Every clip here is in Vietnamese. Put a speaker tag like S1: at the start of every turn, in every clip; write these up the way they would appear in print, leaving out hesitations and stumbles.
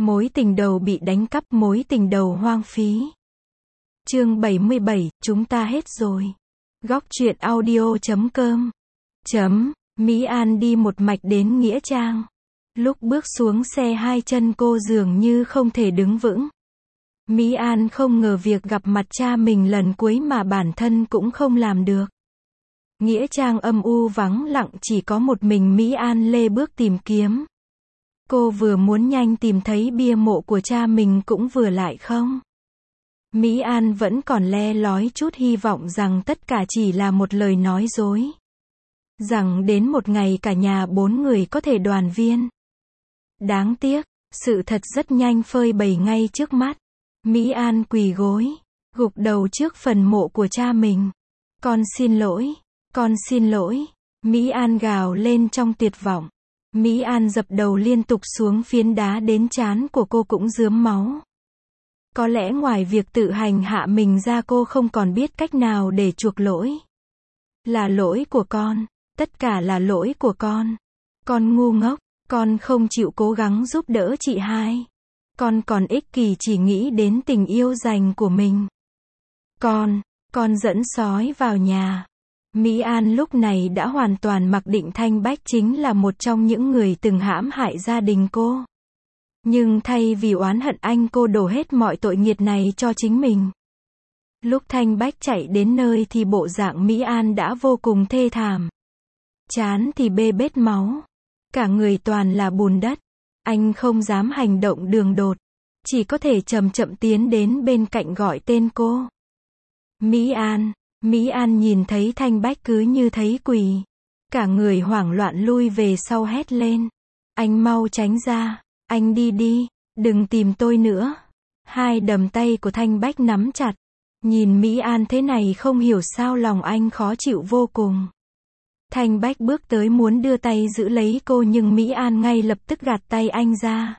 S1: Mối tình đầu bị đánh cắp, mối tình đầu hoang phí. Chương 77, chúng ta hết rồi. Góc truyện audio.com. Mỹ An đi một mạch đến Nghĩa Trang. Lúc bước xuống xe hai chân cô dường như không thể đứng vững. Mỹ An không ngờ việc gặp mặt cha mình lần cuối mà bản thân cũng không làm được. Nghĩa Trang âm u vắng lặng, chỉ có một mình Mỹ An lê bước tìm kiếm. Cô vừa muốn nhanh tìm thấy bia mộ của cha mình cũng vừa lại không. Mỹ An vẫn còn le lói chút hy vọng rằng tất cả chỉ là một lời nói dối. Rằng đến một ngày cả nhà 4 người có thể đoàn viên. Đáng tiếc, sự thật rất nhanh phơi bày ngay trước mắt. Mỹ An quỳ gối, gục đầu trước phần mộ của cha mình. Con xin lỗi, con xin lỗi. Mỹ An gào lên trong tuyệt vọng. Mỹ An dập đầu liên tục xuống phiến đá đến trán của cô cũng rướm máu. Có lẽ ngoài việc tự hành hạ mình ra cô không còn biết cách nào để chuộc lỗi. Là lỗi của con, tất cả là lỗi của con. Con ngu ngốc, con không chịu cố gắng giúp đỡ chị hai. Con còn ích kỷ chỉ nghĩ đến tình yêu dành của mình. Con dẫn sói vào nhà. Mỹ An lúc này đã hoàn toàn mặc định Thanh Bách chính là một trong những người từng hãm hại gia đình cô. Nhưng thay vì oán hận anh, cô đổ hết mọi tội nghiệt này cho chính mình. Lúc Thanh Bách chạy đến nơi thì bộ dạng Mỹ An đã vô cùng thê thảm. Trán thì bê bết máu. Cả người toàn là bùn đất. Anh không dám hành động đường đột. Chỉ có thể chậm chậm tiến đến bên cạnh gọi tên cô. Mỹ An. Mỹ An nhìn thấy Thanh Bách cứ như thấy quỷ. Cả người hoảng loạn lui về sau hét lên. Anh mau tránh ra. Anh đi đi. Đừng tìm tôi nữa. Hai đầm tay của Thanh Bách nắm chặt. Nhìn Mỹ An thế này không hiểu sao lòng anh khó chịu vô cùng. Thanh Bách bước tới muốn đưa tay giữ lấy cô nhưng Mỹ An ngay lập tức gạt tay anh ra.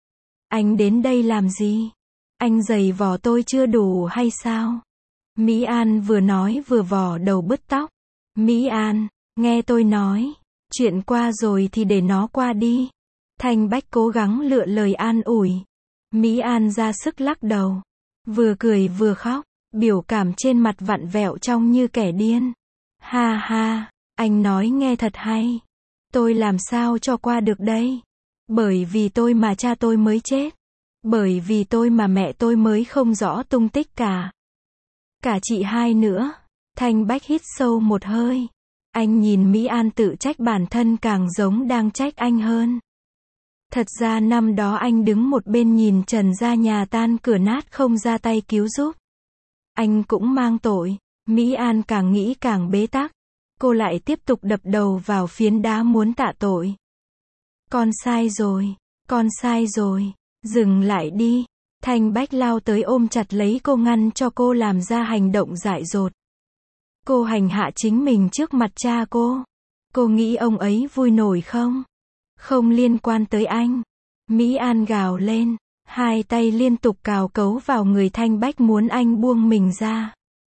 S1: Anh đến đây làm gì? Anh giày vò tôi chưa đủ hay sao? Mỹ An vừa nói vừa vò đầu bứt tóc. Mỹ An, nghe tôi nói. Chuyện qua rồi thì để nó qua đi. Thanh Bách cố gắng lựa lời an ủi. Mỹ An ra sức lắc đầu. Vừa cười vừa khóc. Biểu cảm trên mặt vặn vẹo trông như kẻ điên. Ha ha, anh nói nghe thật hay. Tôi làm sao cho qua được đây? Bởi vì tôi mà cha tôi mới chết. Bởi vì tôi mà mẹ tôi mới không rõ tung tích cả. Cả chị hai nữa. Thanh Bách hít sâu một hơi. Anh nhìn Mỹ An tự trách bản thân càng giống đang trách anh hơn. Thật ra năm đó anh đứng một bên nhìn Trần ra nhà tan cửa nát không ra tay cứu giúp. Anh cũng mang tội. Mỹ An càng nghĩ càng bế tắc. Cô lại tiếp tục đập đầu vào phiến đá muốn tạ tội. Con sai rồi. Con sai rồi. Dừng lại đi. Thanh Bách lao tới ôm chặt lấy cô ngăn cho cô làm ra hành động dại dột. Cô hành hạ chính mình trước mặt cha cô. Cô nghĩ ông ấy vui nổi không? Không liên quan tới anh. Mỹ An gào lên. Hai tay liên tục cào cấu vào người Thanh Bách muốn anh buông mình ra.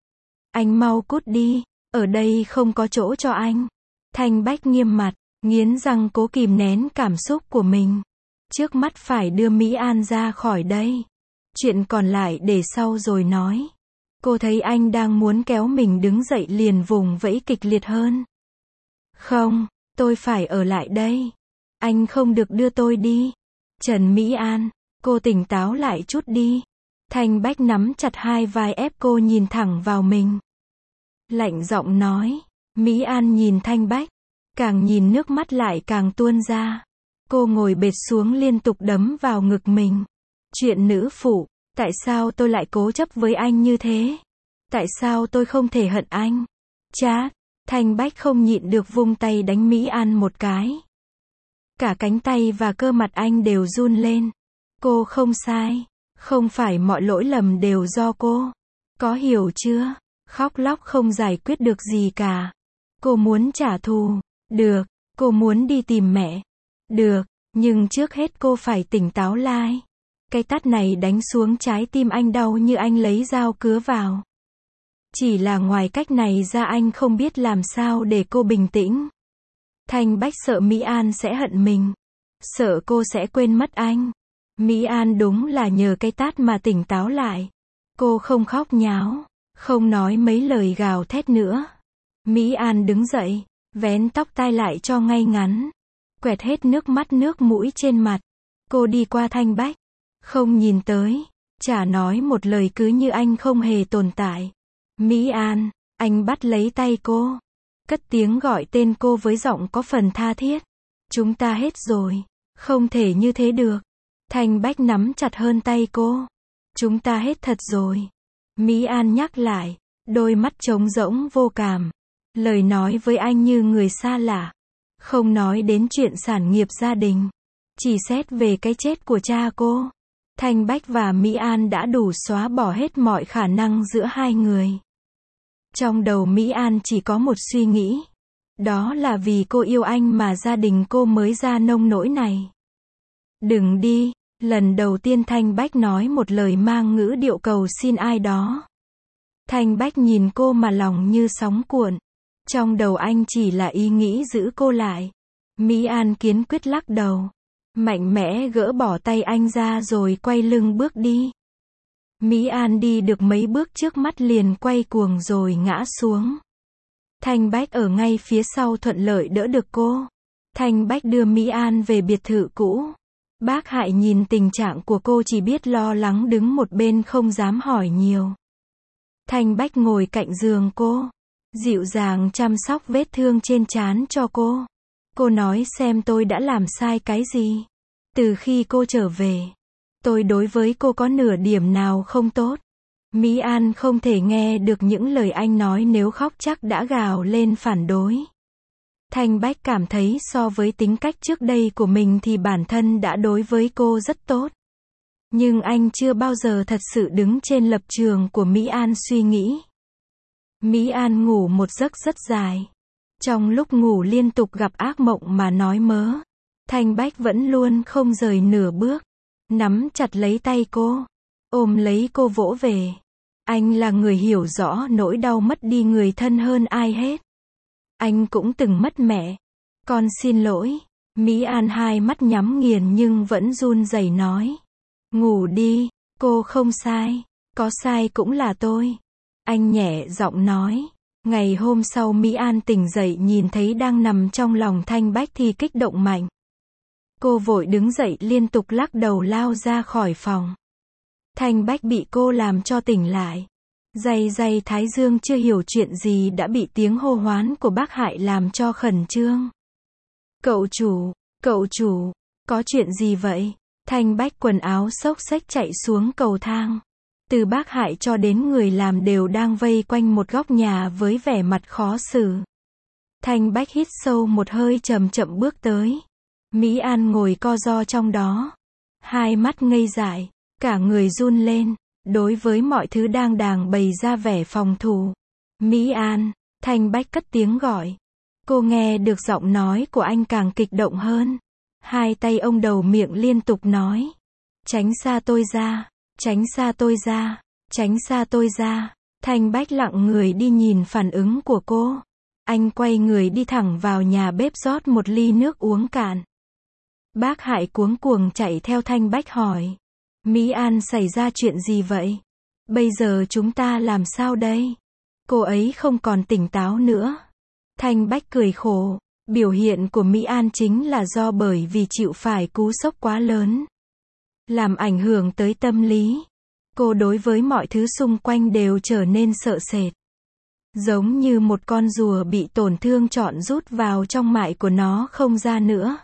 S1: Anh mau cút đi. Ở đây không có chỗ cho anh. Thanh Bách nghiêm mặt. Nghiến răng cố kìm nén cảm xúc của mình. Trước mắt phải đưa Mỹ An ra khỏi đây. Chuyện còn lại để sau rồi nói. Cô thấy anh đang muốn kéo mình đứng dậy liền vùng vẫy kịch liệt hơn. Không, tôi phải ở lại đây. Anh không được đưa tôi đi. Trần Mỹ An, cô tỉnh táo lại chút đi. Thanh Bách nắm chặt hai vai ép cô nhìn thẳng vào mình. Lạnh giọng nói. Mỹ An nhìn Thanh Bách. Càng nhìn nước mắt lại càng tuôn ra. Cô ngồi bệt xuống liên tục đấm vào ngực mình. Chuyện nữ phụ. Tại sao tôi lại cố chấp với anh như thế? Tại sao tôi không thể hận anh? Chát. Thanh Bách không nhịn được vung tay đánh Mỹ An một cái. Cả cánh tay và cơ mặt anh đều run lên. Cô không sai. Không phải mọi lỗi lầm đều do cô. Có hiểu chưa? Khóc lóc không giải quyết được gì cả. Cô muốn trả thù. Được. Cô muốn đi tìm mẹ. Được. Nhưng trước hết cô phải tỉnh táo lại. Cái tát này đánh xuống trái tim anh đau như anh lấy dao cứa vào. Chỉ là ngoài cách này ra anh không biết làm sao để cô bình tĩnh. Thanh Bách sợ Mỹ An sẽ hận mình. Sợ cô sẽ quên mất anh. Mỹ An đúng là nhờ cái tát mà tỉnh táo lại. Cô không khóc nháo, không nói mấy lời gào thét nữa. Mỹ An đứng dậy, vén tóc tai lại cho ngay ngắn, quẹt hết nước mắt nước mũi trên mặt. Cô đi qua Thanh Bách, không nhìn tới, chả nói một lời, cứ như anh không hề tồn tại. Mỹ An, anh bắt lấy tay cô, cất tiếng gọi tên cô với giọng có phần tha thiết. Chúng ta hết rồi, không thể như thế được. Thanh Bách nắm chặt hơn tay cô. Chúng ta hết thật rồi. Mỹ An nhắc lại, đôi mắt trống rỗng vô cảm. Lời nói với anh như người xa lạ. Không nói đến chuyện sản nghiệp gia đình, chỉ xét về cái chết của cha cô. Thanh Bách và Mỹ An đã đủ xóa bỏ hết mọi khả năng giữa hai người. Trong đầu Mỹ An chỉ có một suy nghĩ. Đó là vì cô yêu anh mà gia đình cô mới ra nông nỗi này. Đừng đi. Lần đầu tiên Thanh Bách nói một lời mang ngữ điệu cầu xin ai đó. Thanh Bách nhìn cô mà lòng như sóng cuộn. Trong đầu anh chỉ là ý nghĩ giữ cô lại. Mỹ An kiên quyết lắc đầu, mạnh mẽ gỡ bỏ tay anh ra rồi quay lưng bước đi. Mỹ An đi được mấy bước trước mắt liền quay cuồng rồi ngã xuống. Thanh Bách ở ngay phía sau thuận lợi đỡ được cô. Thanh Bách đưa Mỹ An về biệt thự cũ. Bác Hải nhìn tình trạng của cô chỉ biết lo lắng đứng một bên không dám hỏi nhiều. Thanh Bách ngồi cạnh giường cô, dịu dàng chăm sóc vết thương trên trán cho cô. Cô nói xem tôi đã làm sai cái gì. Từ khi cô trở về, tôi đối với cô có nửa điểm nào không tốt. Mỹ An không thể nghe được những lời anh nói, nếu khóc chắc đã gào lên phản đối. Thanh Bách cảm thấy so với tính cách trước đây của mình thì bản thân đã đối với cô rất tốt. Nhưng anh chưa bao giờ thật sự đứng trên lập trường của Mỹ An suy nghĩ. Mỹ An ngủ một giấc rất dài. Trong lúc ngủ liên tục gặp ác mộng mà nói mớ. Thanh Bách vẫn luôn không rời nửa bước. Nắm chặt lấy tay cô, ôm lấy cô vỗ về. Anh là người hiểu rõ nỗi đau mất đi người thân hơn ai hết. Anh cũng từng mất mẹ. Con xin lỗi. Mỹ An hai mắt nhắm nghiền nhưng vẫn run rẩy nói. Ngủ đi, cô không sai. Có sai cũng là tôi. Anh nhẹ giọng nói. Ngày hôm sau Mỹ An tỉnh dậy nhìn thấy đang nằm trong lòng Thanh Bách thì kích động mạnh. Cô vội đứng dậy liên tục lắc đầu lao ra khỏi phòng. Thanh Bách bị cô làm cho tỉnh lại. Day thái dương chưa hiểu chuyện gì đã bị tiếng hô hoán của bác Hải làm cho khẩn trương. Cậu chủ, có chuyện gì vậy? Thanh Bách quần áo xốc xếch chạy xuống cầu thang. Từ bác Hải cho đến người làm đều đang vây quanh một góc nhà với vẻ mặt khó xử. Thanh Bách hít sâu một hơi chậm chậm bước tới. Mỹ An ngồi co ro trong đó. Hai mắt ngây dại, cả người run lên. Đối với mọi thứ đang bày ra vẻ phòng thủ. Mỹ An, Thanh Bách cất tiếng gọi. Cô nghe được giọng nói của anh càng kích động hơn. Hai tay ông đầu miệng liên tục nói. Tránh xa tôi ra, tránh xa tôi ra, tránh xa tôi ra. Thanh Bách lặng người đi nhìn phản ứng của cô. Anh quay người đi thẳng vào nhà bếp rót một ly nước uống cạn. Bác Hải cuống cuồng chạy theo Thanh Bách hỏi. Mỹ An xảy ra chuyện gì vậy? Bây giờ chúng ta làm sao đây? Cô ấy không còn tỉnh táo nữa. Thanh Bách cười khổ. Biểu hiện của Mỹ An chính là do bởi vì chịu phải cú sốc quá lớn. Làm ảnh hưởng tới tâm lý. Cô đối với mọi thứ xung quanh đều trở nên sợ sệt. Giống như một con rùa bị tổn thương trọn rút vào trong mại của nó không ra nữa.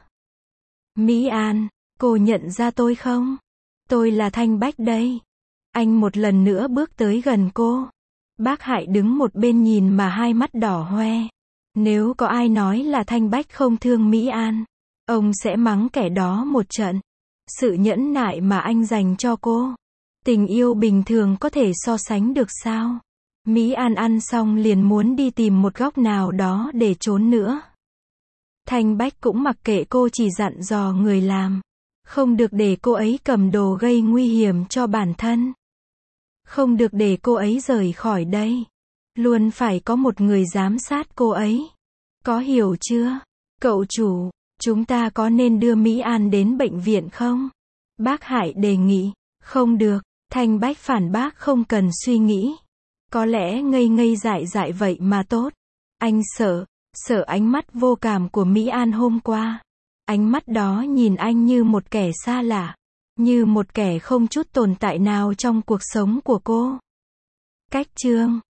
S1: Mỹ An, cô nhận ra tôi không? Tôi là Thanh Bách đây. Anh một lần nữa bước tới gần cô. Bác Hải đứng một bên nhìn mà hai mắt đỏ hoe. Nếu có ai nói là Thanh Bách không thương Mỹ An, ông sẽ mắng kẻ đó một trận. Sự nhẫn nại mà anh dành cho cô, tình yêu bình thường có thể so sánh được sao? Mỹ An ăn xong liền muốn đi tìm một góc nào đó để trốn nữa. Thanh Bách cũng mặc kệ cô, chỉ dặn dò người làm. Không được để cô ấy cầm đồ gây nguy hiểm cho bản thân. Không được để cô ấy rời khỏi đây. Luôn phải có một người giám sát cô ấy. Có hiểu chưa? Cậu chủ, chúng ta có nên đưa Mỹ An đến bệnh viện không? Bác Hải đề nghị. Không được. Thanh Bách phản bác không cần suy nghĩ. Có lẽ ngây ngây dại dại vậy mà tốt. Anh sợ ánh mắt vô cảm của Mỹ An hôm qua. Ánh mắt đó nhìn anh như một kẻ xa lạ. Như một kẻ không chút tồn tại nào trong cuộc sống của cô. Cách chương